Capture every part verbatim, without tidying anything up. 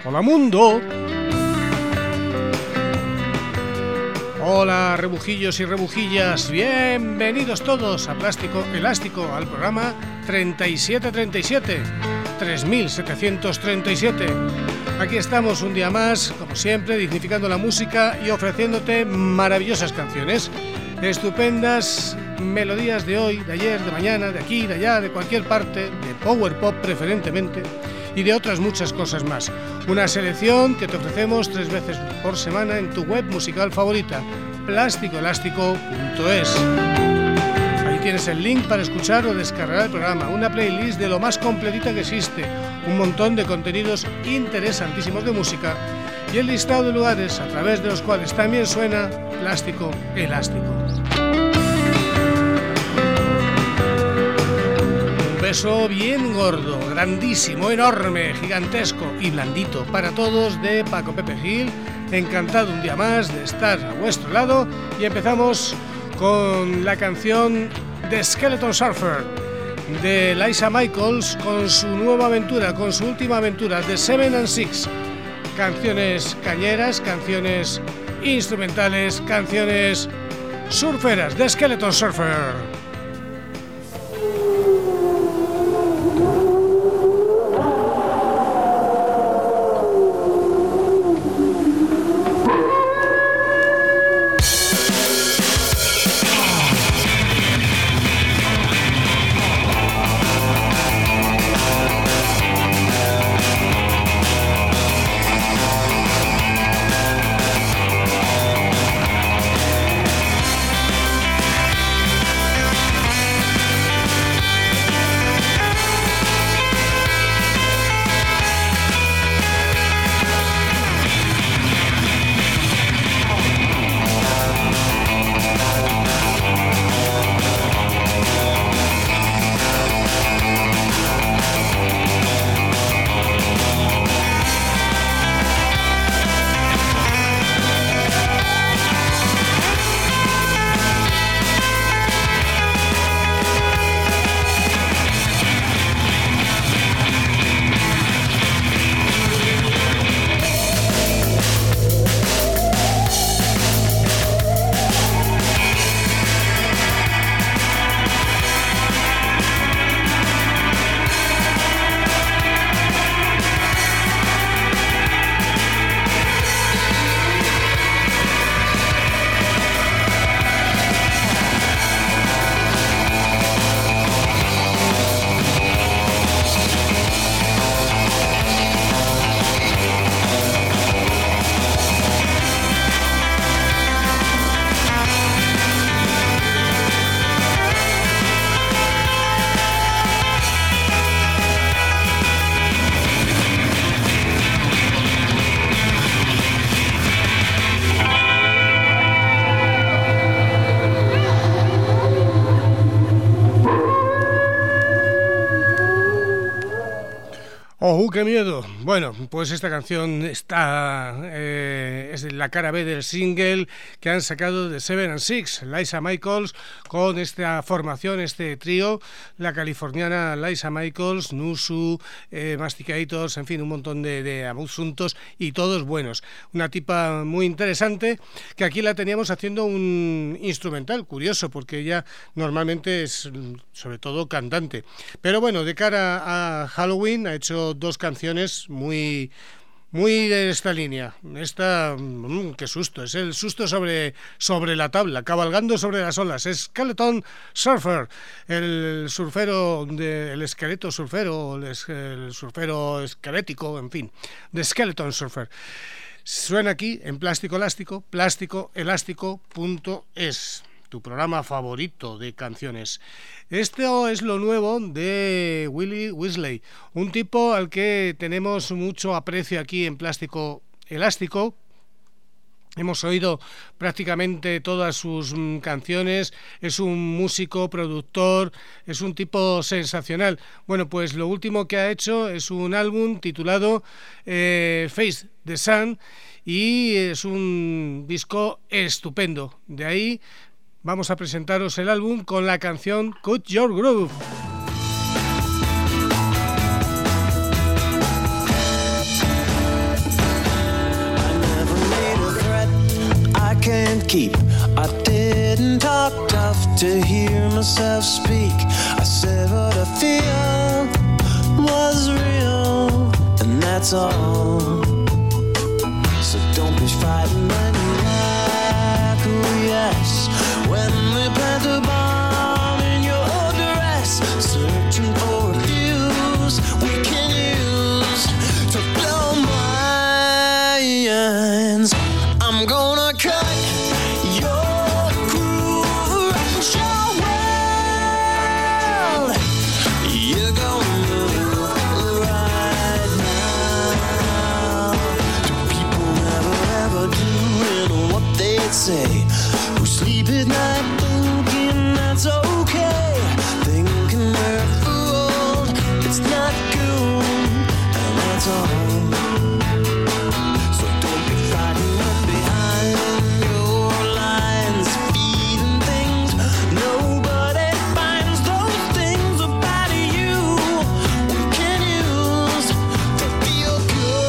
Hola mundo. Hola rebujillos y rebujillas, bienvenidos todos a Plástico Elástico, al programa treinta y siete treinta y siete, tres mil setecientos treinta y siete. Aquí estamos un día más, como siempre, dignificando la música y ofreciéndote maravillosas canciones, estupendas melodías de hoy, de ayer, de mañana, de aquí, de allá, de cualquier parte, de power pop preferentemente, y de otras muchas cosas más. Una selección que te ofrecemos tres veces por semana en tu web musical favorita, plástico elástico punto es. Ahí tienes el link para escuchar o descargar el programa, una playlist de lo más completita que existe, un montón de contenidos interesantísimos de música y el listado de lugares a través de los cuales también suena Plástico Elástico. Un beso bien gordo, grandísimo, enorme, gigantesco y blandito para todos de Paco Pepe Gil. Encantado un día más de estar a vuestro lado y empezamos con la canción The Skeleton Surfer de Liza Michaels con su nueva aventura, con su última aventura, The Seven and Six. Canciones cañeras, canciones instrumentales, canciones surferas, The Skeleton Surfer. ¡Oh, qué miedo! Bueno, pues esta canción está eh, es la cara B del single que han sacado de Seven and Six, Liza Michaels, con esta formación, este trío, la californiana Liza Michaels, Nusu, eh, Masticators, en fin, un montón de, de asuntos y todos buenos. Una tipa muy interesante que aquí la teníamos haciendo un instrumental, curioso, porque ella normalmente es sobre todo cantante. Pero bueno, de cara a Halloween ha hecho dos canciones muy muy de esta línea. Esta, mmm, qué susto, es el susto sobre, sobre la tabla, cabalgando sobre las olas. Es Skeleton Surfer, el surfero, de, el esqueleto surfero, el, el surfero esquelético, en fin, de Skeleton Surfer. Suena aquí en Plástico Elástico, plástico elástico punto es. Tu programa favorito de canciones. Esto es lo nuevo de Willie Weasley, un tipo al que tenemos mucho aprecio aquí en Plástico Elástico. Hemos oído prácticamente todas sus mm, canciones, es un músico, productor, es un tipo sensacional. Bueno, pues lo último que ha hecho es un álbum titulado eh, Face the Sun y es un disco estupendo. De ahí vamos a presentaros el álbum con la canción Cut Your Groove. keep. I didn't talk tough to hear myself speak. I said what I feel was real, and that's all. So don't be frightened when you acquiesce, when we plant a bomb in your dress, searching for a fuse we can use to blow minds. I'm gonna cut your groove, rush your world. You're gonna move right now. Do people never ever doing what they'd say? Who sleep at night thinking that's okay, thinking we're fooled, it's not good, and that's all. So don't be frightened when behind your lines, feeding things nobody finds. Those things about you we can use to feel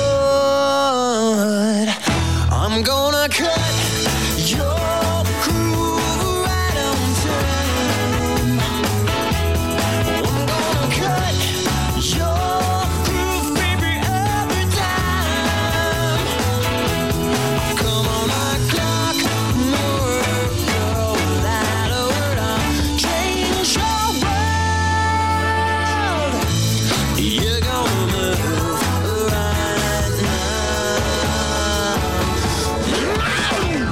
good. I'm gonna cut your groove right on time. I'm gonna cut your groove, baby, every time. Come on, my clock, work, girl, without a word, I'll change your world. You're gonna move right now.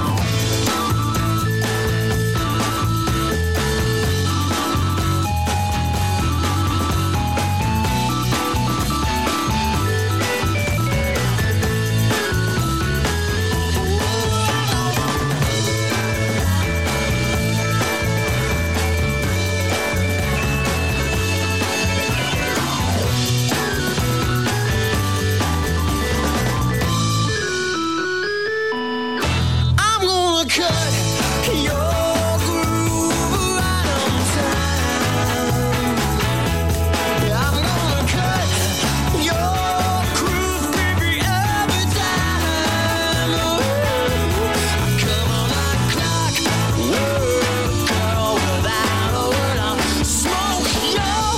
I'm gonna cut your groove right on time. I'm gonna cut your groove, baby, every time. Come on, my clock, work, girl, without a word, I'll smoke your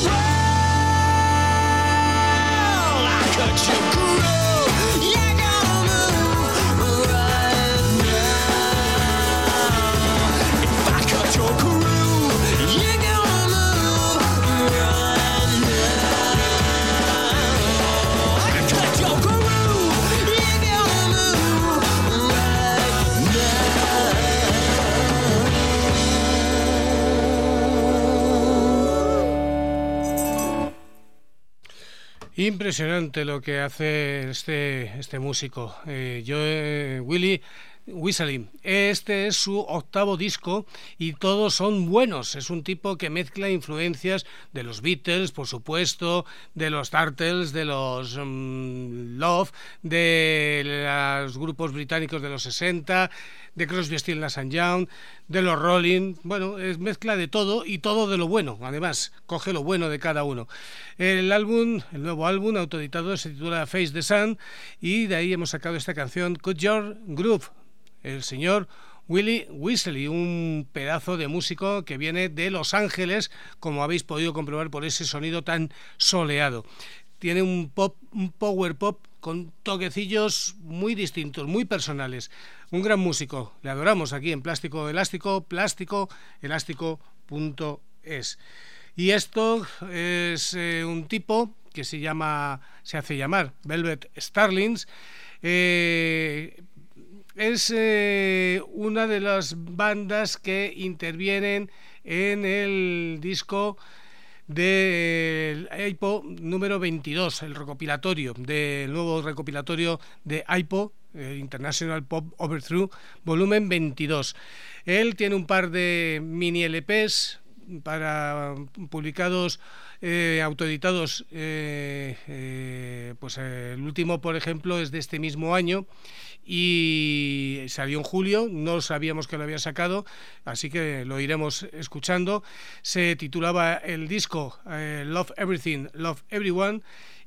world. I cut your groove, you're gonna move right now. If I cut your groove, you're gonna move right now. I cut your groove, you're gonna move right now. Impresionante lo que hace este, este músico, eh, yo, eh, Willie Weasley. Este es su octavo disco y todos son buenos. Es un tipo que mezcla influencias de los Beatles, por supuesto, de los Turtles, de los um, Love, de los grupos británicos de los sesenta, de Crosby, Stills, Nash and Young, de los Rolling. Bueno, es mezcla de todo y todo de lo bueno. Además, coge lo bueno de cada uno. El álbum, el nuevo álbum autoeditado se titula Face the Sun y de ahí hemos sacado esta canción Cut Your Groove. El señor Willie Weasley, un pedazo de músico que viene de Los Ángeles, como habéis podido comprobar por ese sonido tan soleado. Tiene un pop, un power pop con toquecillos muy distintos, muy personales. Un gran músico, le adoramos aquí en Plástico Elástico, plástico elástico punto es. Y esto es eh, un tipo que se llama, se hace llamar Velvet Starlings. Eh, es eh, una de las bandas que intervienen en el disco del Aipo número veintidós, el recopilatorio del nuevo recopilatorio de Aipo, eh, International Pop Overthrow, volumen veintidós. Él tiene un par de mini L Pes para publicados, eh, autoeditados, eh, eh, pues eh, el último, por ejemplo, es de este mismo año y salió en julio, no sabíamos que lo había sacado, así que lo iremos escuchando. Se titulaba el disco eh, Love Everything, Love Everyone,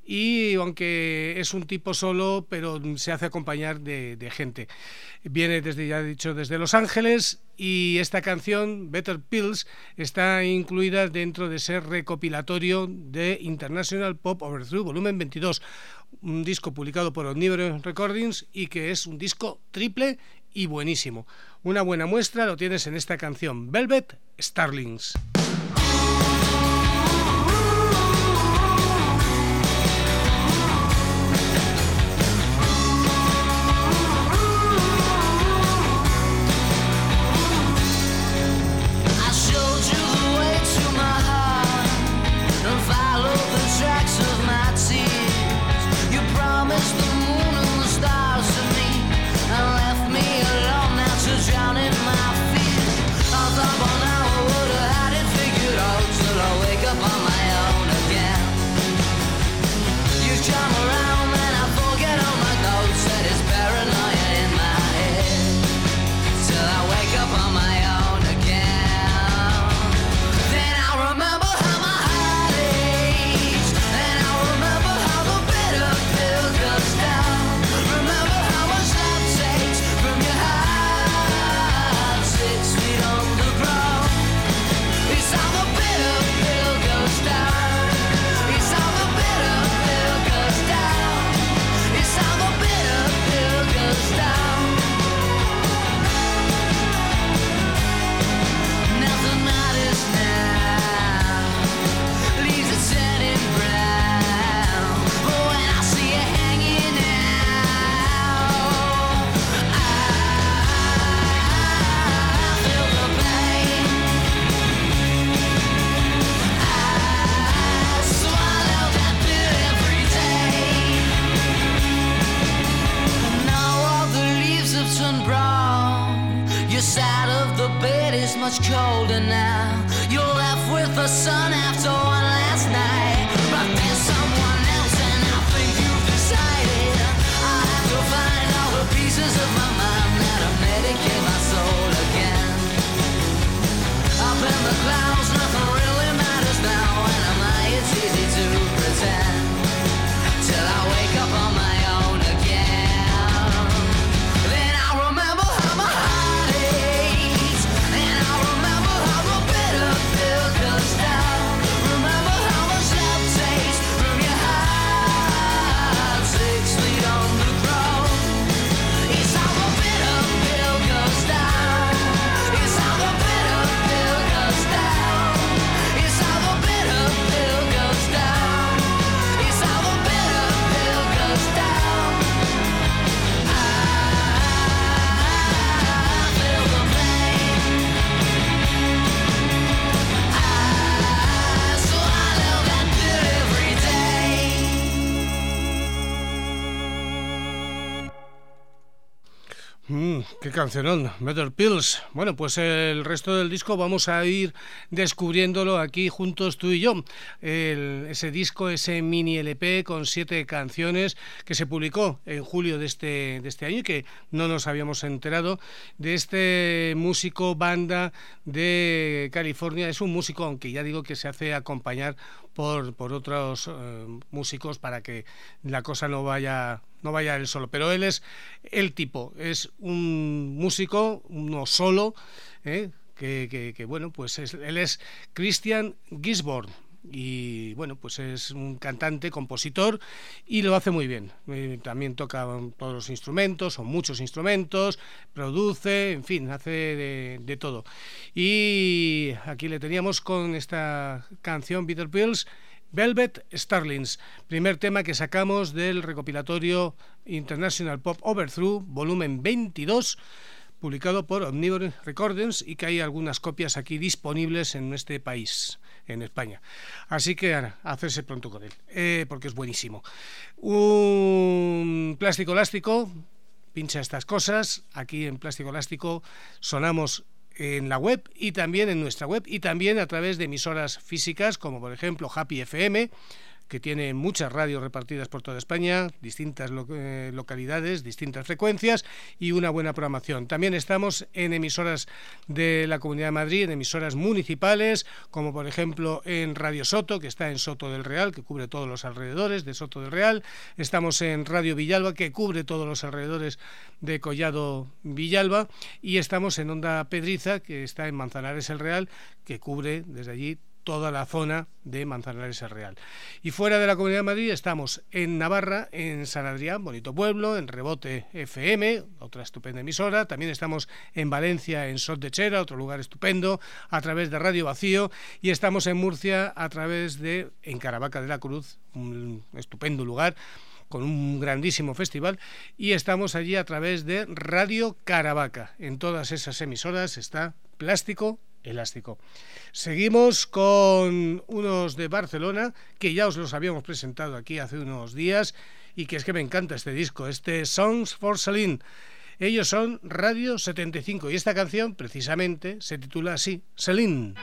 y aunque es un tipo solo, pero se hace acompañar de, de gente. Viene desde, ya he dicho, desde Los Ángeles, y esta canción, Better Pills, está incluida dentro de ese recopilatorio de International Pop Overthrow volumen veintidós, un disco publicado por Omnivorous Recordings y que es un disco triple y buenísimo. Una buena muestra lo tienes en esta canción, Velvet Starlings. Much colder now. You're left with the sun after one last night. But there's someone else, and I think you've decided. I have to find all the pieces of my mind that'll medicate my soul again. Up in the clouds, nothing really matters now, and am I? It's easy to pretend till I wake up on my own again. Then I remember how my heart aches, and I remember how the bitter pill goes down. Remember how much love tastes from your heart, six feet underground. It's how the bitter pill goes down. It's how the bitter pill goes down. It's how the bitter pill goes down. It's how the bitter pill goes down. I feel the pain. I swallow that pill every day. Mm, qué cancionón, Better Pills. Bueno, pues el resto del disco vamos a ir descubriéndolo aquí juntos tú y yo. El, ese disco, ese mini L P con siete canciones que se publicó en julio de este, de este año y que no nos habíamos enterado, de este músico banda de California. Es un músico, aunque ya digo que se hace acompañar por, por otros eh, músicos para que la cosa no vaya... no vaya él solo, pero él es el tipo, es un músico, uno solo, ¿eh? que, que, que bueno, pues es, él es Christian Gisborne, y bueno, pues es un cantante, compositor, y lo hace muy bien. Eh, también toca todos los instrumentos, o muchos instrumentos, produce, en fin, hace de, de todo. Y aquí le teníamos con esta canción, Bitter Pills, Velvet Starlings, primer tema que sacamos del recopilatorio International Pop Overthrow, volumen veintidós, publicado por Omnivorous Recordings, y que hay algunas copias aquí disponibles en este país, en España. Así que a hacerse pronto con él, eh, porque es buenísimo. Un plástico elástico, pincha estas cosas. Aquí en Plástico Elástico sonamos en la web y también en nuestra web y también a través de emisoras físicas como por ejemplo Happy F M, que tiene muchas radios repartidas por toda España, distintas lo, eh, localidades, distintas frecuencias y una buena programación. También estamos en emisoras de la Comunidad de Madrid, en emisoras municipales, como por ejemplo en Radio Soto, que está en Soto del Real, que cubre todos los alrededores de Soto del Real. Estamos en Radio Villalba, que cubre todos los alrededores de Collado Villalba. Y estamos en Onda Pedriza, que está en Manzanares el Real, que cubre desde allí toda la zona de Manzanares el Real. Y fuera de la Comunidad de Madrid estamos en Navarra, en San Adrián, bonito pueblo, en Rebote F M, otra estupenda emisora. También estamos en Valencia, en Sot de Chera, otro lugar estupendo, a través de Radio Vacío. Y estamos en Murcia a través de, en Caravaca de la Cruz, un estupendo lugar, con un grandísimo festival, y estamos allí a través de Radio Caravaca. En todas esas emisoras está Plástico Elástico. Seguimos con unos de Barcelona, que ya os los habíamos presentado aquí hace unos días, y que es que me encanta este disco, este Songs for Celine. Ellos son Radio setenta y cinco, y esta canción precisamente se titula así, Celine.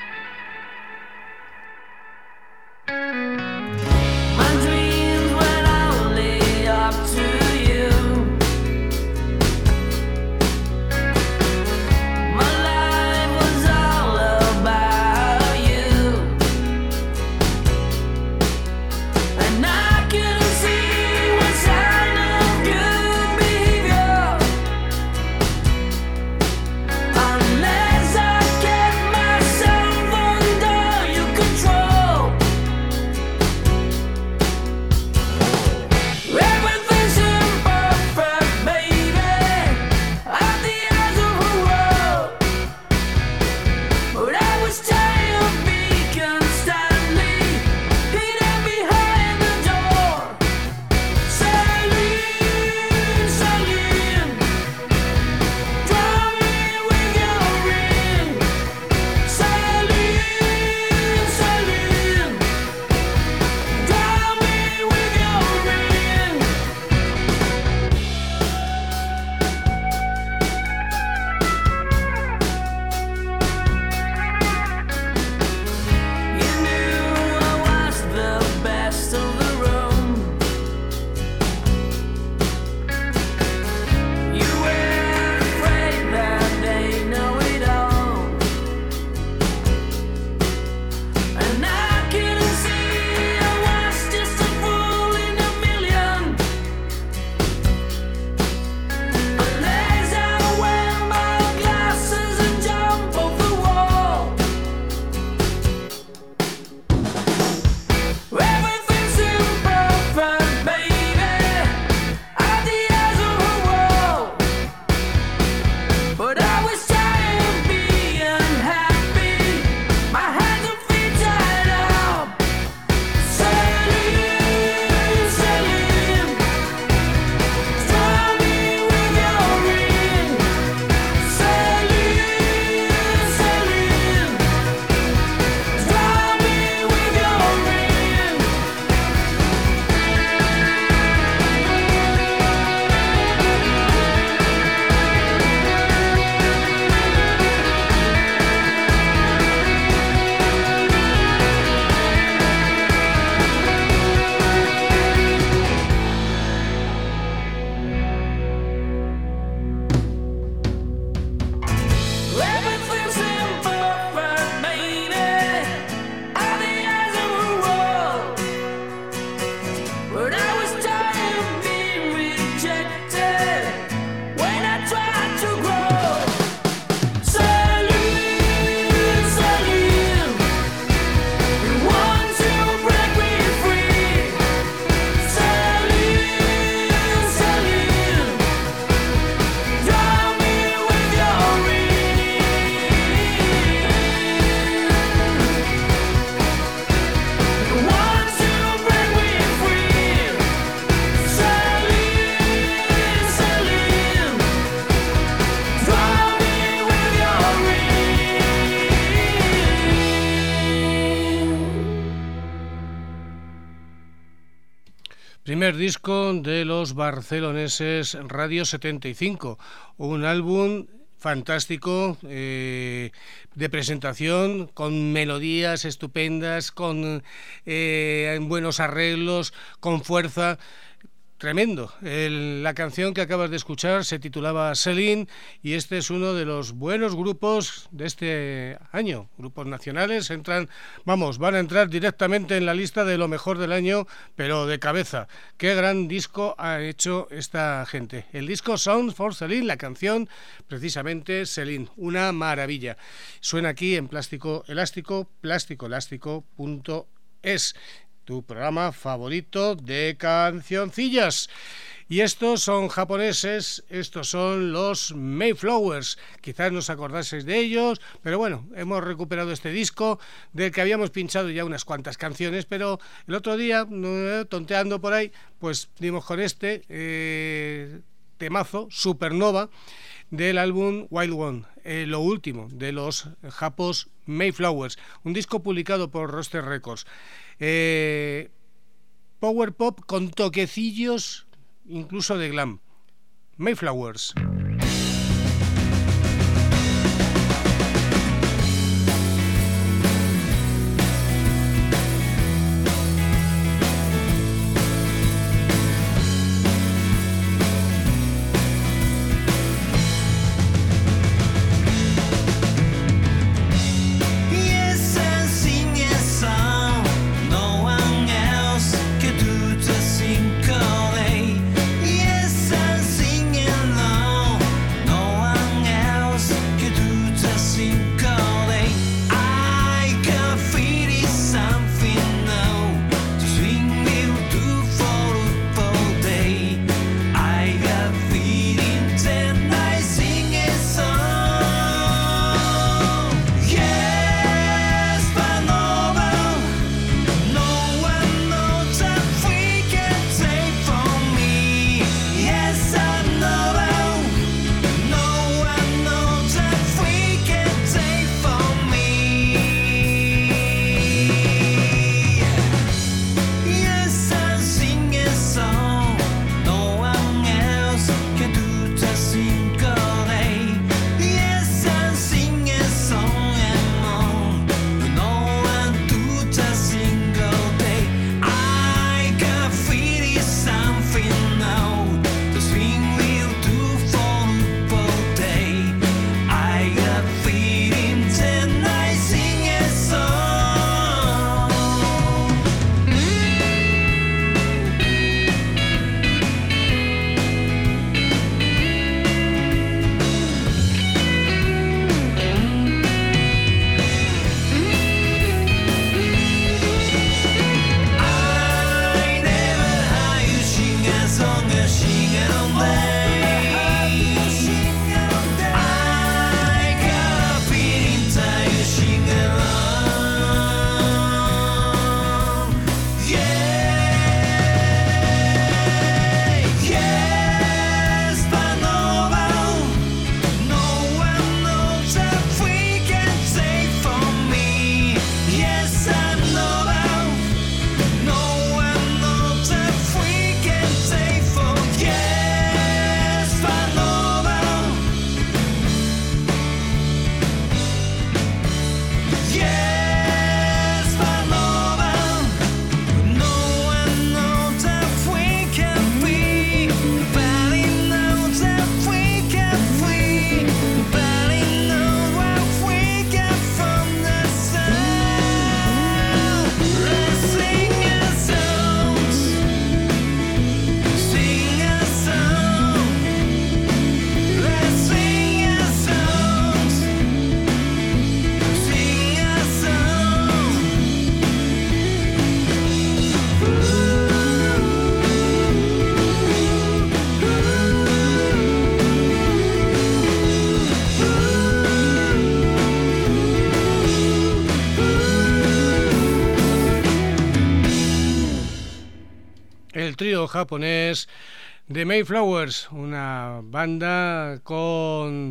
Primer disco de los barceloneses Radio setenta y cinco, un álbum fantástico, eh, de presentación, con melodías estupendas, con eh, buenos arreglos, con fuerza. Tremendo. El, la canción que acabas de escuchar se titulaba Celine y este es uno de los buenos grupos de este año. Grupos nacionales entran, vamos, van a entrar directamente en la lista de lo mejor del año, pero de cabeza. Qué gran disco ha hecho esta gente. El disco Sound for Celine, la canción precisamente Celine, una maravilla. Suena aquí en Plástico Elástico, plásticoelástico punto es. Tu programa favorito de cancioncillas. Y estos son japoneses, estos son los Mayflowers. Quizás no os acordaseis de ellos, pero bueno, hemos recuperado este disco del que habíamos pinchado ya unas cuantas canciones, pero el otro día, tonteando por ahí, pues dimos con este eh, temazo, Supernova, del álbum Wild One, eh, lo último de los japos Mayflowers, un disco publicado por Roster Records. Eh, power pop con toquecillos incluso de glam. Mayflowers. El trío japonés de Mayflowers, una banda con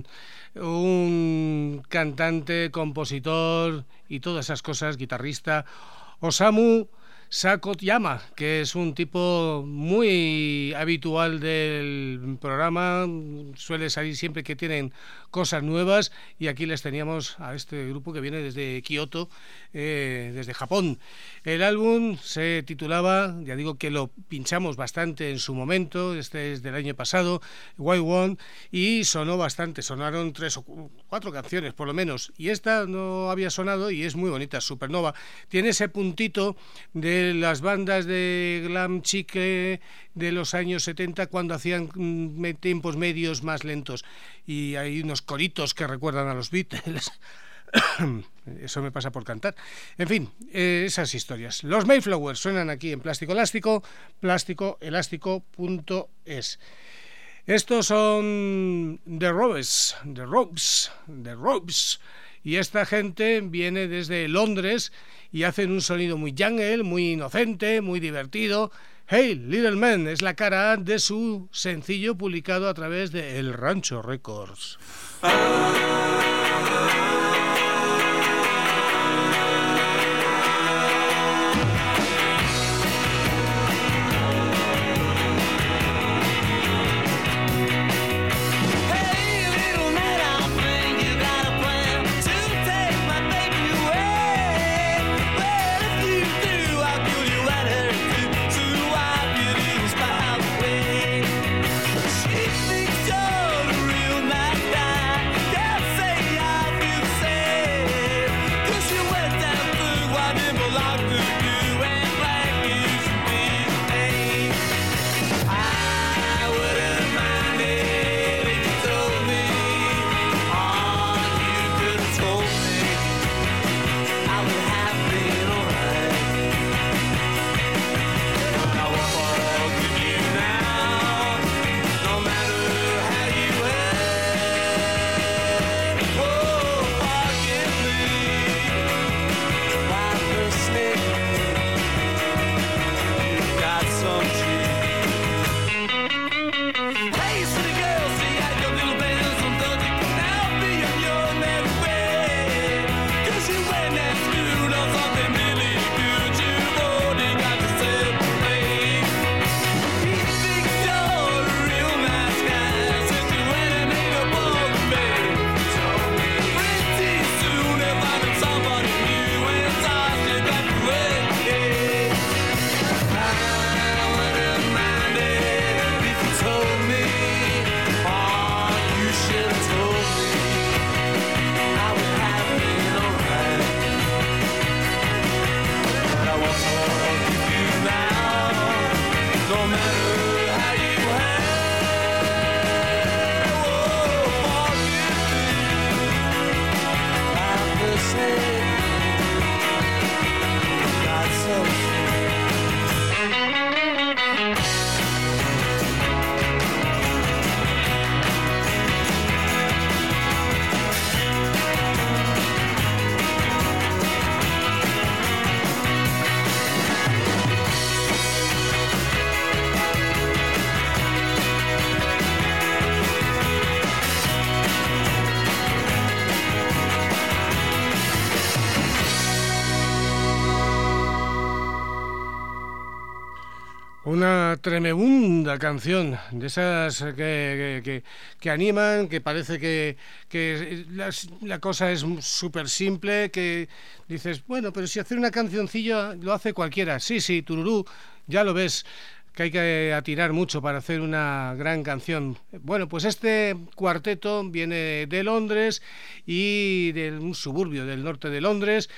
un cantante, compositor y todas esas cosas, guitarrista, Osamu Sakoyama, que es un tipo muy habitual del programa, suele salir siempre que tienen cosas nuevas, y aquí les teníamos a este grupo que viene desde Kioto, eh, desde Japón. El álbum se titulaba, ya digo que lo pinchamos bastante en su momento, este es del año pasado, White One, y sonó bastante, sonaron tres o cuatro canciones por lo menos, y esta no había sonado y es muy bonita, Supernova. Tiene ese puntito de las bandas de glam chic de los años setenta cuando hacían mm, tiempos medios más lentos, y hay unos coritos que recuerdan a los Beatles. Eso me pasa por cantar. En fin, eh, esas historias. Los Mayflowers suenan aquí en Plástico Elástico, plástico elástico punto es. Estos son The Ropes, The Ropes, The Ropes. Y esta gente viene desde Londres y hacen un sonido muy jungle, muy inocente, muy divertido. Hey, Little Man es la cara A de su sencillo publicado a través de El Rancho Records. Una tremenda canción, de esas que, que, que, que animan, que parece que, que la, la cosa es súper simple, que dices, bueno, pero si hacer una cancioncilla lo hace cualquiera. Sí, sí, tururú, ya lo ves, que hay que atinar mucho para hacer una gran canción. Bueno, pues este cuarteto viene de Londres y de un suburbio del norte de Londres,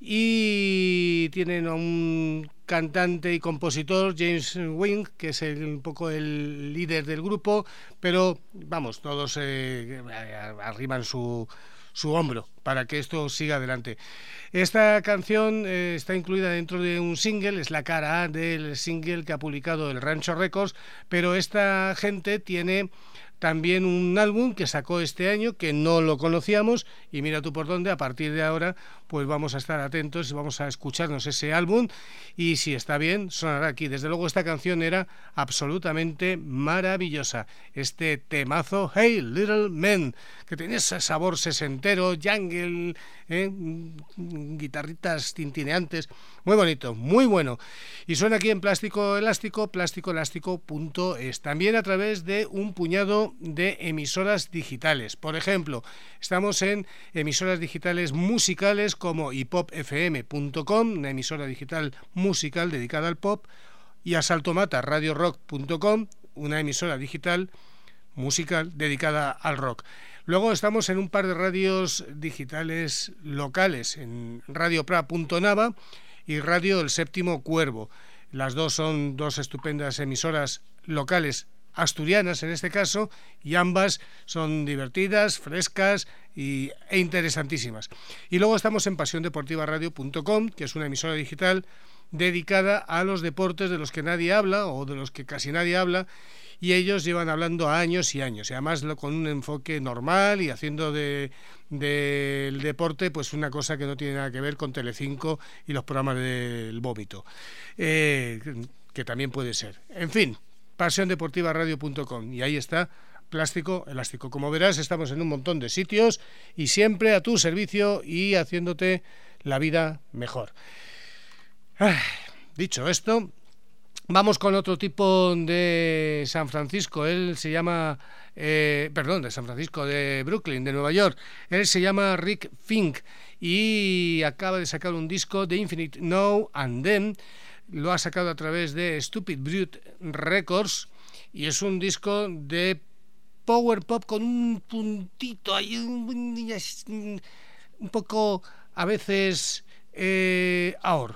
y tienen a un cantante y compositor, James Wing, que es el, un poco el líder del grupo, pero vamos, todos eh, arriman su, su hombro para que esto siga adelante. Esta canción eh, está incluida dentro de un single, es la cara A del single que ha publicado el Rancho Records, pero esta gente tiene también un álbum que sacó este año que no lo conocíamos, y mira tú por dónde, a partir de ahora pues vamos a estar atentos, vamos a escucharnos ese álbum y si está bien sonará aquí. Desde luego esta canción era absolutamente maravillosa, este temazo Hey Little Men, que tenía ese sabor sesentero, jungle, eh, guitarritas tintineantes, muy bonito, muy bueno, y suena aquí en Plástico Elástico, plástico elástico punto es, también a través de un puñado de emisoras digitales. Por ejemplo, estamos en emisoras digitales musicales como i pop f m punto com, una emisora digital musical dedicada al pop, y a Saltomata radio rock punto com, una emisora digital musical dedicada al rock. Luego estamos en un par de radios digitales locales, en Radio Pra punto nava y Radio El Séptimo Cuervo. Las dos son dos estupendas emisoras locales asturianas en este caso, y ambas son divertidas, frescas y, e interesantísimas. Y luego estamos en pasión deportiva radio punto com, que es una emisora digital dedicada a los deportes de los que nadie habla o de los que casi nadie habla, y ellos llevan hablando años y años, y además con un enfoque normal y haciendo de del deporte pues una cosa que no tiene nada que ver con Telecinco y los programas del vómito, eh, que también puede ser. En fin, pasión deportiva radio punto com, y ahí está Plástico Elástico. Como verás, estamos en un montón de sitios y siempre a tu servicio y haciéndote la vida mejor. Ah, dicho esto, vamos con otro tipo de San Francisco. Él se llama, eh, perdón, de San Francisco, de Brooklyn, de Nueva York. Él se llama Rick Fink y acaba de sacar un disco de Infinite Now and Then. Lo ha sacado a través de Stupid Brute Records y es un disco de power pop con un puntito ahí, un, un poco a veces eh, ahor,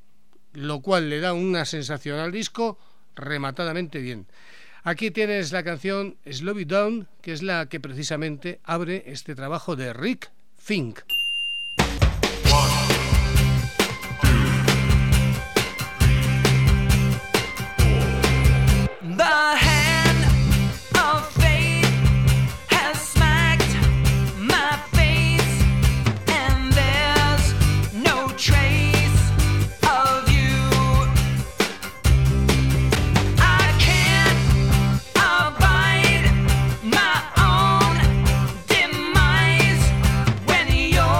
lo cual le da una sensación al disco rematadamente bien. Aquí tienes la canción Slow It Down, que es la que precisamente abre este trabajo de Rick Fink. The hand of fate has smacked my face, and there's no trace of you. I can't abide my own demise when you're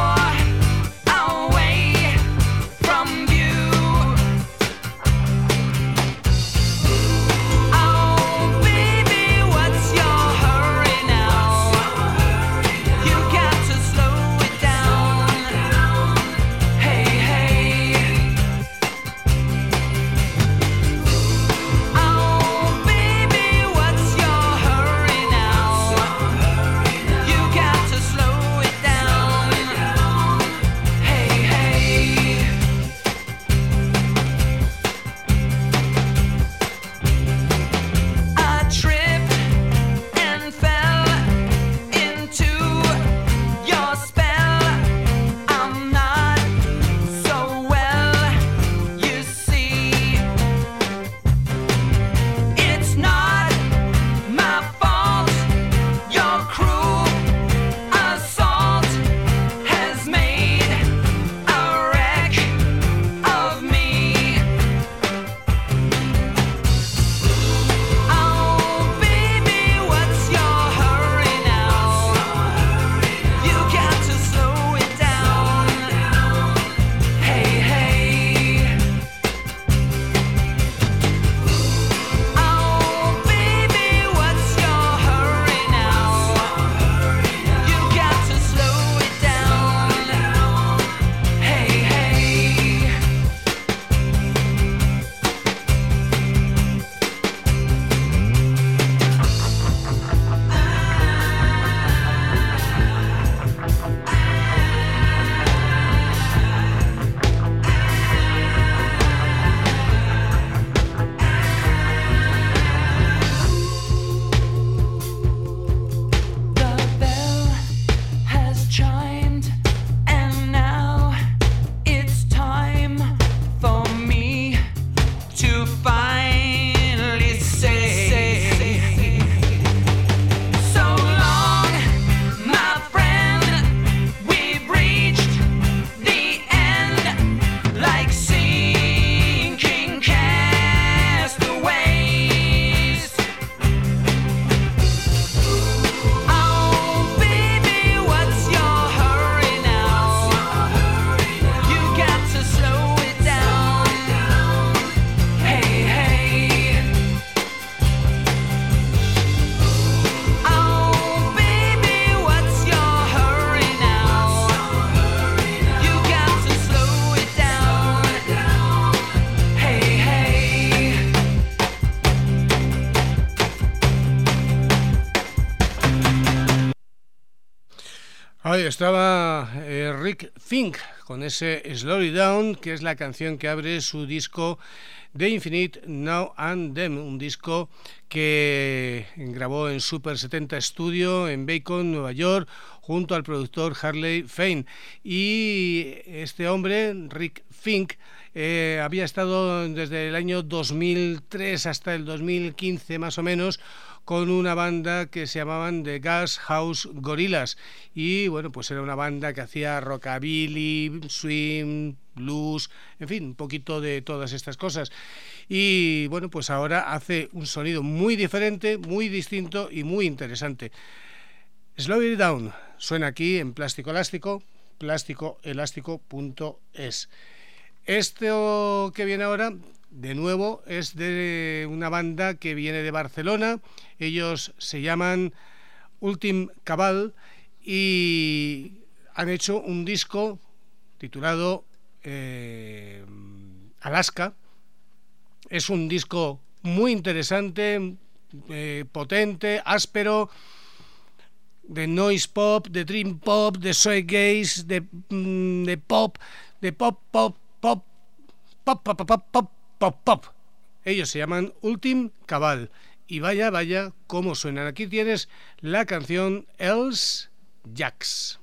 Ahí estaba eh, Rick Fink con ese Slow It Down, que es la canción que abre su disco The Infinite Now and Then, un disco que grabó en Super setenta Studio en Bacon, Nueva York, junto al productor Harley Fane. Y este hombre, Rick Fink, eh, había estado desde el año dos mil tres hasta el dos mil quince más o menos con una banda que se llamaban The Gas House Gorillas, y bueno, pues era una banda que hacía rockabilly, swing, blues, en fin, un poquito de todas estas cosas. Y bueno, pues ahora hace un sonido muy diferente, muy distinto y muy interesante. Slow It Down suena aquí en Plástico Elástico, plástico elástico punto es. Esto que viene ahora, de nuevo, es de una banda que viene de Barcelona. Ellos se llaman Ultim Cabal y han hecho un disco titulado eh, Alaska. Es un disco muy interesante, eh, potente, áspero, de noise pop, de dream pop, de shoegaze, de, de pop, de pop, pop, pop, pop, pop, pop, pop, pop, pop. Ellos se llaman Ultim Cabal. Y vaya, vaya, cómo suenan. Aquí tienes la canción Els Llacs.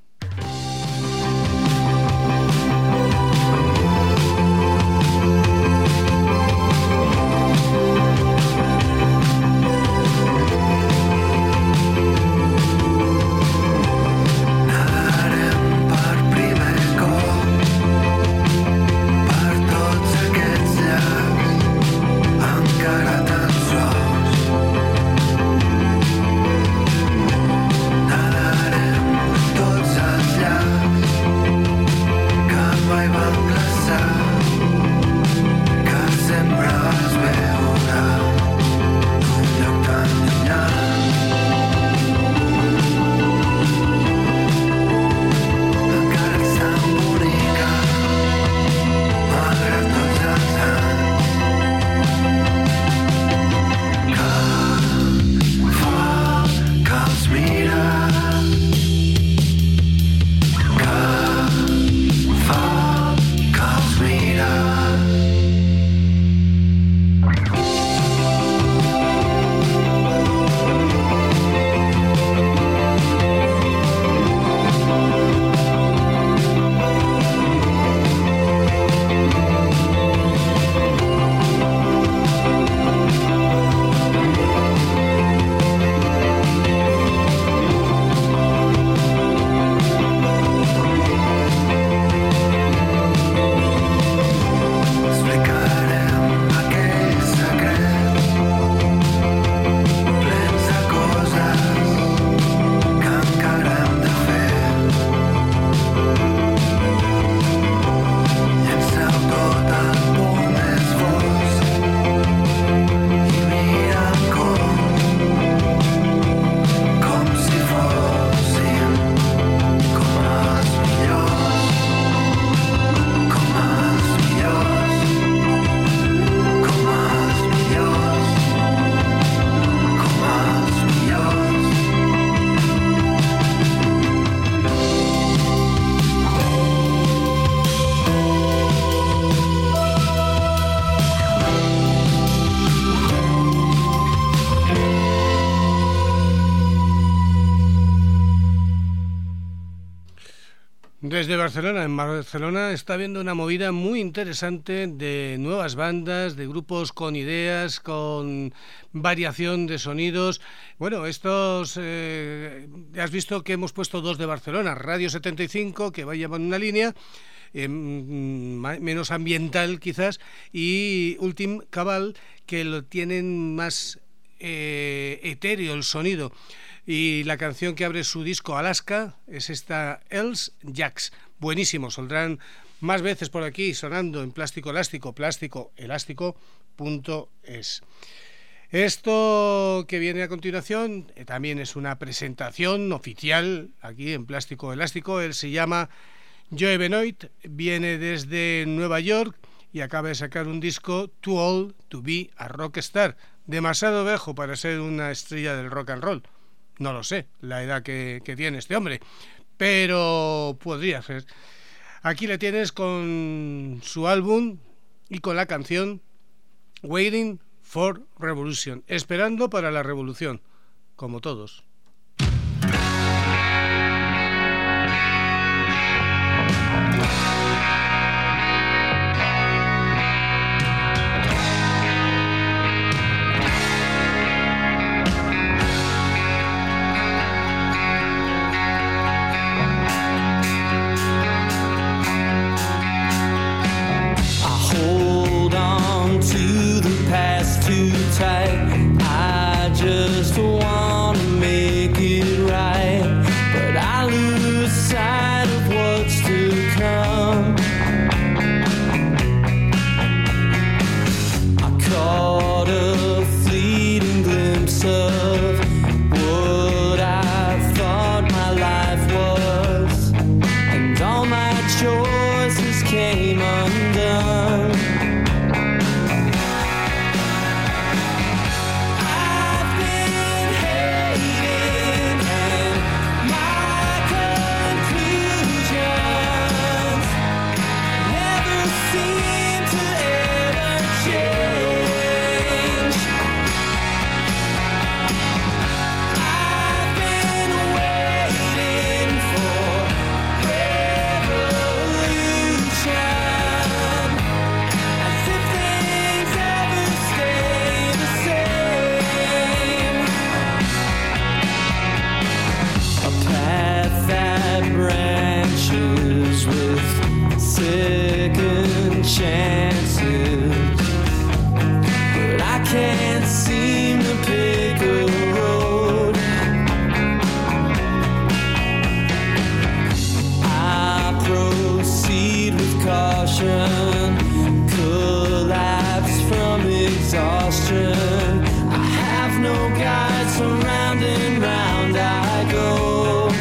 Desde Barcelona, en Barcelona está habiendo una movida muy interesante de nuevas bandas, de grupos con ideas, con variación de sonidos. Bueno, estos, eh, has visto que hemos puesto dos de Barcelona, Radio setenta y cinco, que va a llevar una línea, eh, menos ambiental quizás, y Ultim Cabal, que lo tienen más eh, etéreo el sonido. Y la canción que abre su disco Alaska es esta Els Llacs. Buenísimo, saldrán más veces por aquí sonando en Plástico Elástico, plástico elástico punto es. Esto que viene a continuación eh, también es una presentación oficial aquí en Plástico Elástico. Él se llama Joe Benoit, viene desde Nueva York y acaba de sacar un disco Too Old to Be a Rockstar. Demasiado viejo para ser una estrella del rock and roll. No lo sé, la edad que, que tiene este hombre. pero podría ser. Aquí le tienes con su álbum y con la canción Waiting for Revolution, esperando para la revolución, como todos. Too tight, I just wanna make it right, but I lose sight of what's to come. I caught a fleeting glimpse of what I thought my life was, and all my choices came undone. Chances, but I can't seem to pick a road. I proceed with caution, collapse from exhaustion. I have no guide, so round and round I go.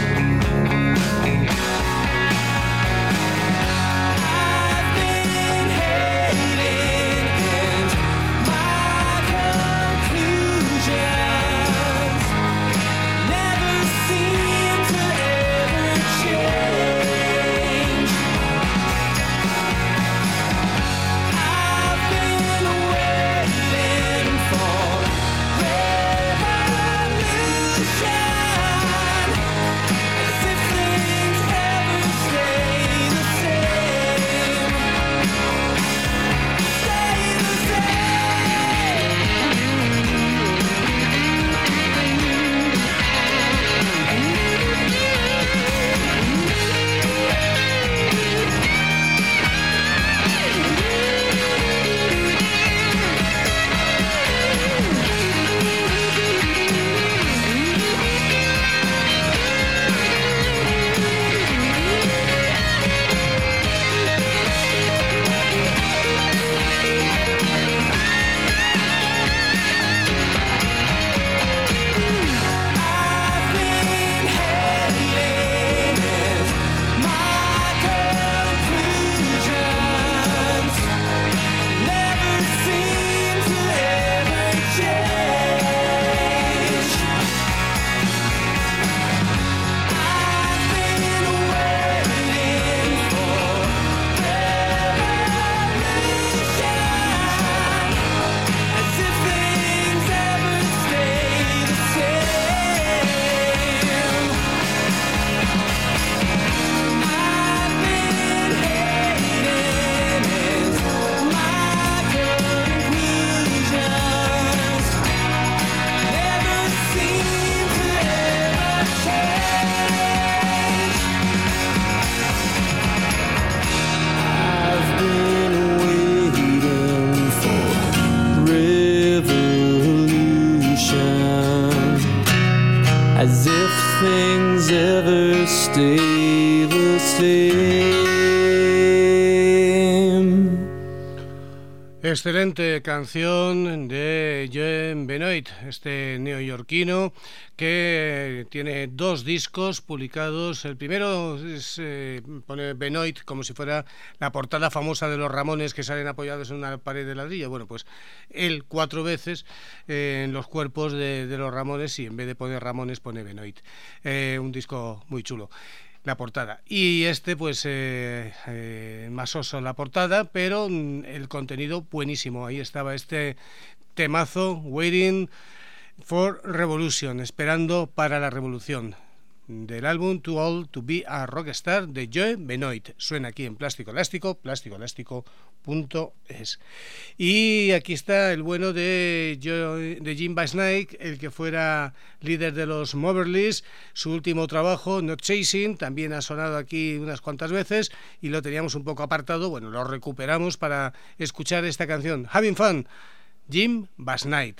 As if things ever stay the same. Excelente canción de Joe Benoit, este neoyorquino que tiene dos discos publicados. El primero es, eh, pone Benoit como si fuera la portada famosa de los Ramones que salen apoyados en una pared de ladrillo. Bueno, pues él cuatro veces eh, en los cuerpos de, de los Ramones, y en vez de poner Ramones pone Benoit. Eh, un disco muy chulo. la portada. Y este, pues, eh, eh, más oso la portada, pero el contenido buenísimo. Ahí estaba este temazo, Waiting for Revolution, esperando para la revolución, del álbum Too Old to Be a Rockstar de Joe Benoit. Suena aquí en Plástico Elástico, plástico elástico punto es. Y aquí está el bueno de, Joe, de Jim Basnight, el que fuera líder de los Moverlys. Su último trabajo, Not Chasing, también ha sonado aquí unas cuantas veces y lo teníamos un poco apartado. Bueno, lo recuperamos para escuchar esta canción, Having Fun, Jim Basnight.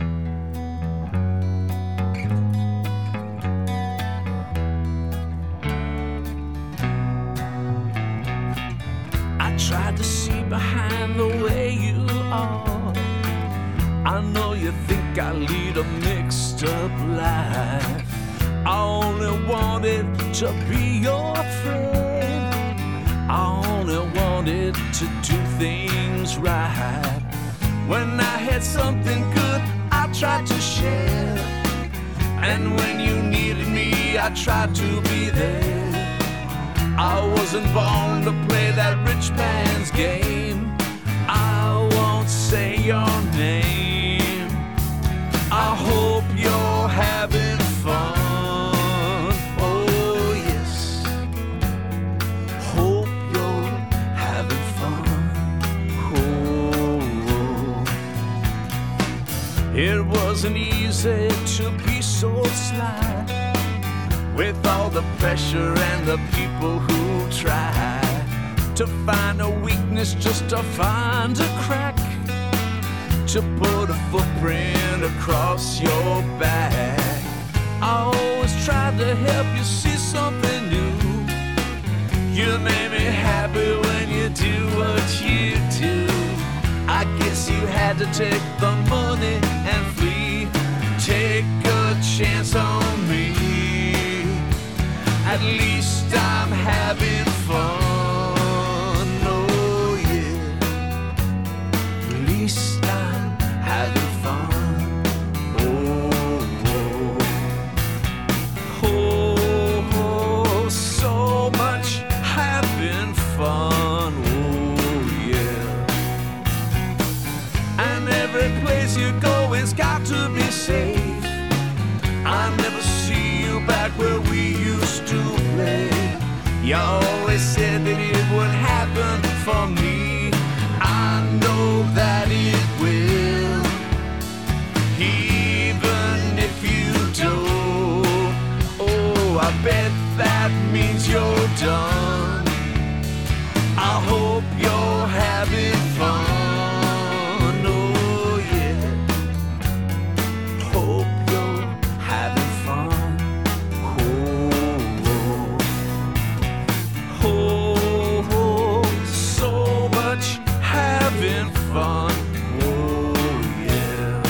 Tried to see behind the way you are. I know you think I lead a mixed up life. I only wanted to be your friend. I only wanted to do things right. When I had something good, I tried to share. And when you needed me, I tried to be there. I wasn't born to play that rich man's game. I won't say your name. I hope you're having fun. Oh yes, hope you're having fun. Oh, it wasn't easy to be so sly, with all the pressure and the people who try to find a weakness just to find a crack, to put a footprint across your back. I always tried to help you see something new. You made me happy when you do what you do. I guess you had to take the money and flee. Take a chance on me. At least I'm having fun, oh yeah. At least I'm having fun, oh, oh. Oh, oh, so much having fun, oh yeah. And every place you go, it's got to be safe. I never see you back where we used to play. You always said that it would happen for me. I know that it will, even if you don't. Oh, I bet that means you're done. I hope you're having fun. Oh yeah, hope you're having fun. Oh, oh, so much having fun, oh yeah.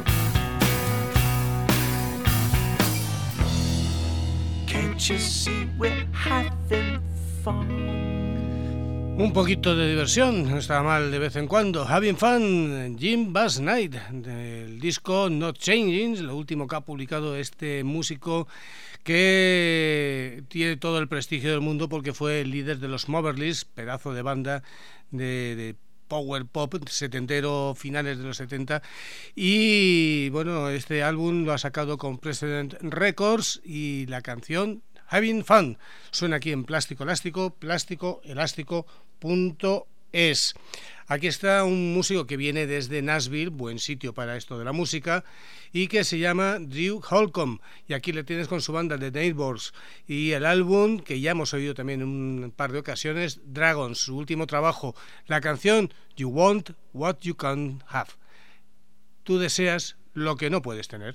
Can't you see we're having fun? Un poquito de diversión, no está mal de vez en cuando. Having Fun, Jim Basnight, del disco Not Changing, lo último que ha publicado este músico que tiene todo el prestigio del mundo porque fue el líder de los Moverlys, pedazo de banda de, de power pop setentero, finales de los setenta. Y bueno, este álbum lo ha sacado con Precedent Records y la canción Having Fun suena aquí en Plástico Elástico, plástico elástico punto es. Aquí está un músico que viene desde Nashville, buen sitio para esto de la música, y que se llama Drew Holcomb, y aquí le tienes con su banda The Neighbors y el álbum que ya hemos oído también en un par de ocasiones, Dragons, su último trabajo, la canción You Want What You Can't Have. Tú deseas lo que no puedes tener.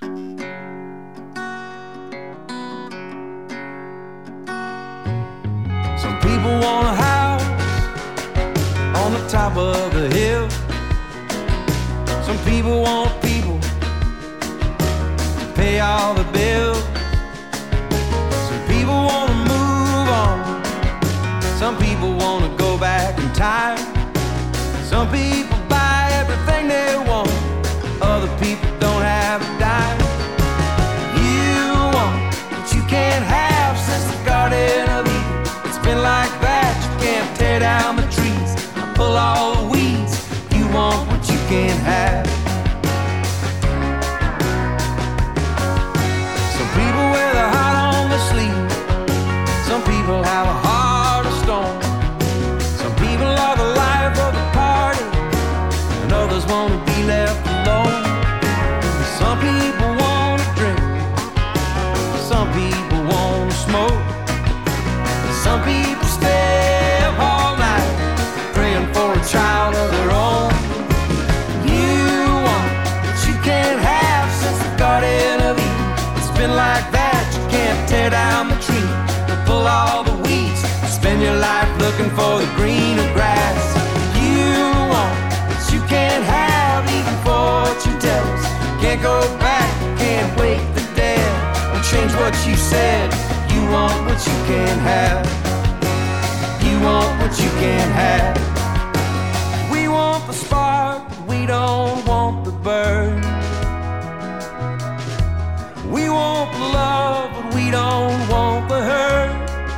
Some people want a house on the top of the hill. Some people want people to pay all the bills. Some people want to move on. Some people want to go back in time. Some people buy everything they want. Other people don't have a dime. You want what you can't have since the Garden of left alone. Some people want to drink, some people want to smoke, some people stay up all night praying for a child of their own. You want what you can't have since the Garden of Eden. It's been like that, you can't tear down the tree and pull all the weeds. Spend your life looking for the greener grass. You want what you can't have, even fortune tellers can't go back, can't wake the dead or change what you said. You want what you can't have. You want what you can't have. We want the spark, we don't want the burn. We want the love, but we don't want the hurt.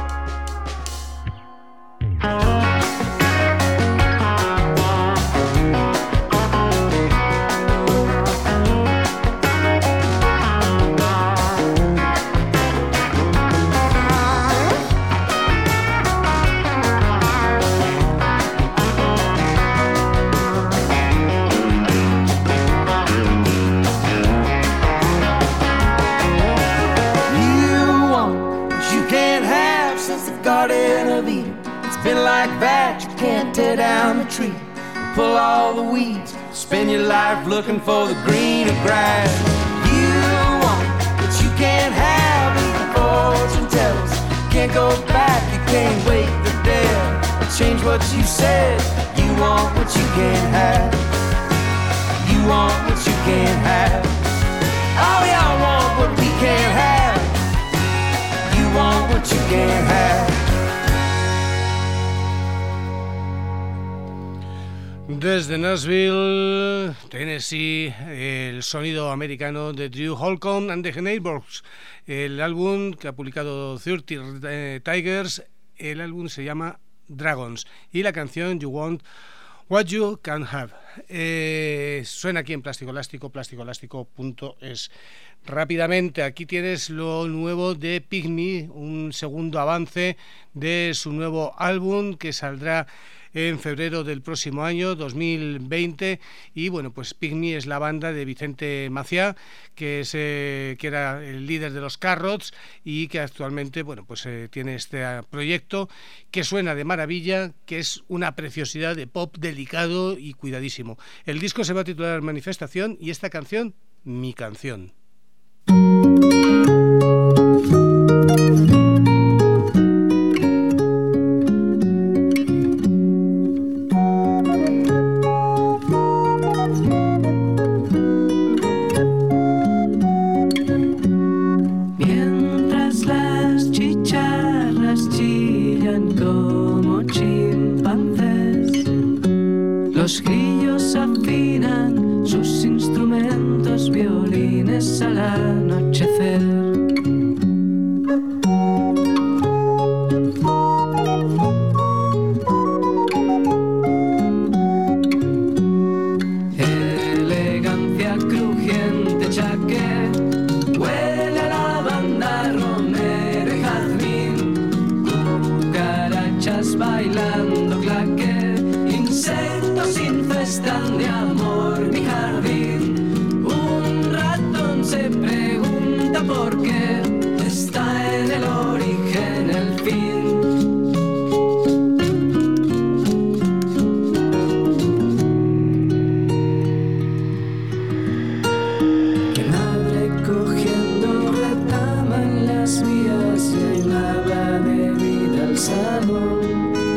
Been like that, you can't tear down the tree, pull all the weeds, spend your life looking for the greener grass. You want what you can't have, even fortune tellers can't go back, you can't wake the dead or change what you said. You want what you can't have. You want what you can't have. Oh, we all want what we can't have. You want what you can't have. Desde Nashville, Tennessee, el sonido americano de Drew Holcomb and the Neighbors, el álbum que ha publicado thirty Tigers, el álbum se llama Dragons y la canción You Want What You Can Have. Eh, suena aquí en Plástico Elástico, plástico elástico punto es. Rápidamente, aquí tienes lo nuevo de Pygmy, un segundo avance de su nuevo álbum que saldrá en febrero del próximo año, dos mil veinte, y bueno, pues Pygmy es la banda de Vicente Maciá, que es eh, que era el líder de los Carrots y que actualmente, bueno, pues eh, tiene este proyecto que suena de maravilla, que es una preciosidad de pop delicado y cuidadísimo. El disco se va a titular Manifestación y esta canción, Mi Canción. Los grillos afinan sus instrumentos, violines al anochecer. Elegancia crujiente chaqué, huele a lavanda, romero y jazmín, cucarachas bailando claqué. Insectos infestan de amor mi jardín. Un ratón se pregunta por qué está en el origen el fin. Que madre cogiendo retama en las vías llenaba de vida el salón.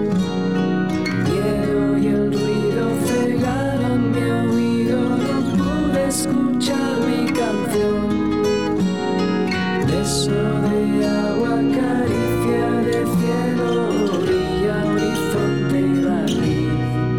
Escuchar mi canción, beso de agua, caricia de cielo, orilla, horizonte y barriz.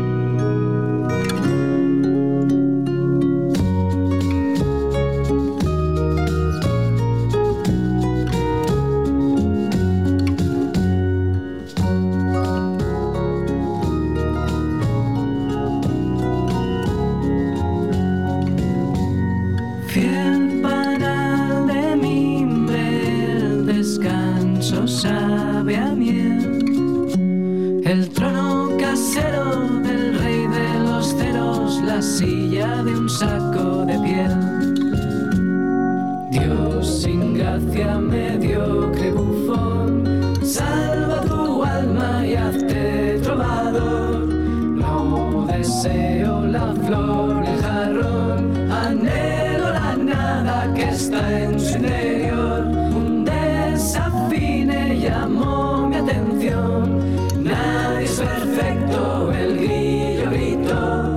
Fiel panal de mimbre, el descanso sabe a miel. El trono casero del rey de los ceros, la silla de un desgracia, mediocre bufón, salva tu alma y hazte trovador. No deseo la flor, el jarrón, anhelo la nada que está en su interior. Un desafine llamó mi atención, nadie es perfecto, el grillo gritó.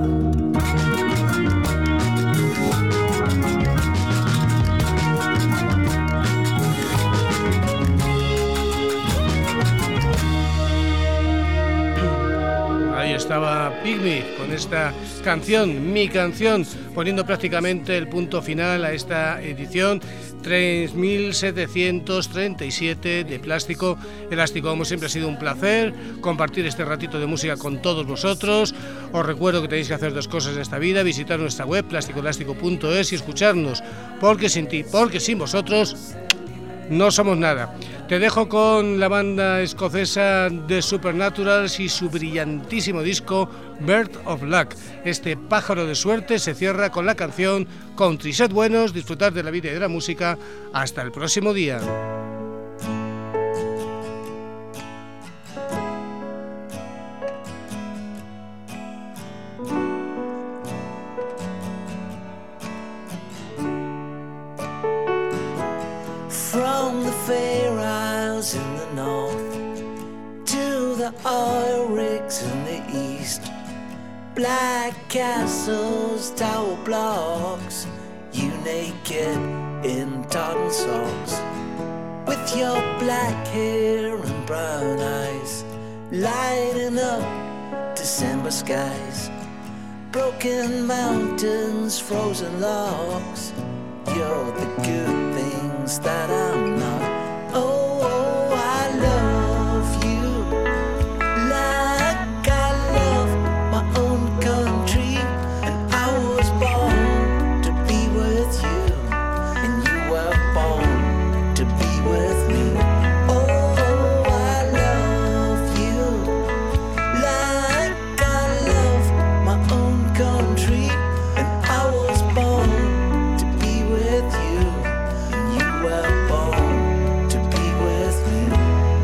Ahí estaba Picnic con esta canción, mi canción, poniendo prácticamente el punto final a esta edición tres mil setecientos treinta y siete de Plástico Elástico. Como siempre ha sido un placer compartir este ratito de música con todos vosotros. Os recuerdo que tenéis que hacer dos cosas en esta vida: visitar nuestra web plástico elástico punto es y escucharnos, porque sin ti, porque sin vosotros no somos nada. Te dejo con la banda escocesa The Supernaturals y su brillantísimo disco Bird of Luck. Este pájaro de suerte se cierra con la canción Country. Sed buenos, disfrutar de la vida y de la música. Hasta el próximo día. From the Fair Isles in the north to the oil rigs in the east, black castles, tower blocks, you naked in tartan socks, with your black hair and brown eyes, lighting up December skies, broken mountains, frozen logs, you're the good things that I'm not. Oh, oh, I love you like I love my own country, and I was born to be with you, and you were born to be with me. Oh, oh, I love you like I love my own country, and I was born to be with you, and you were born to be with me.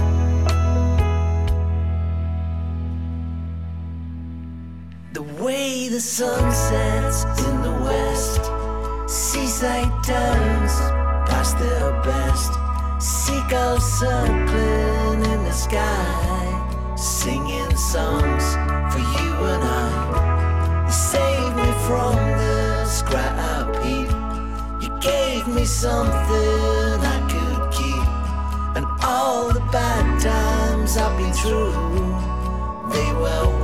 The way the sun sets in the west, seaside towns past their best, seagulls circling in the sky, singing songs for you and I. You saved me from the scrap heap, you gave me something I could keep, and all the bad times I've been through, they were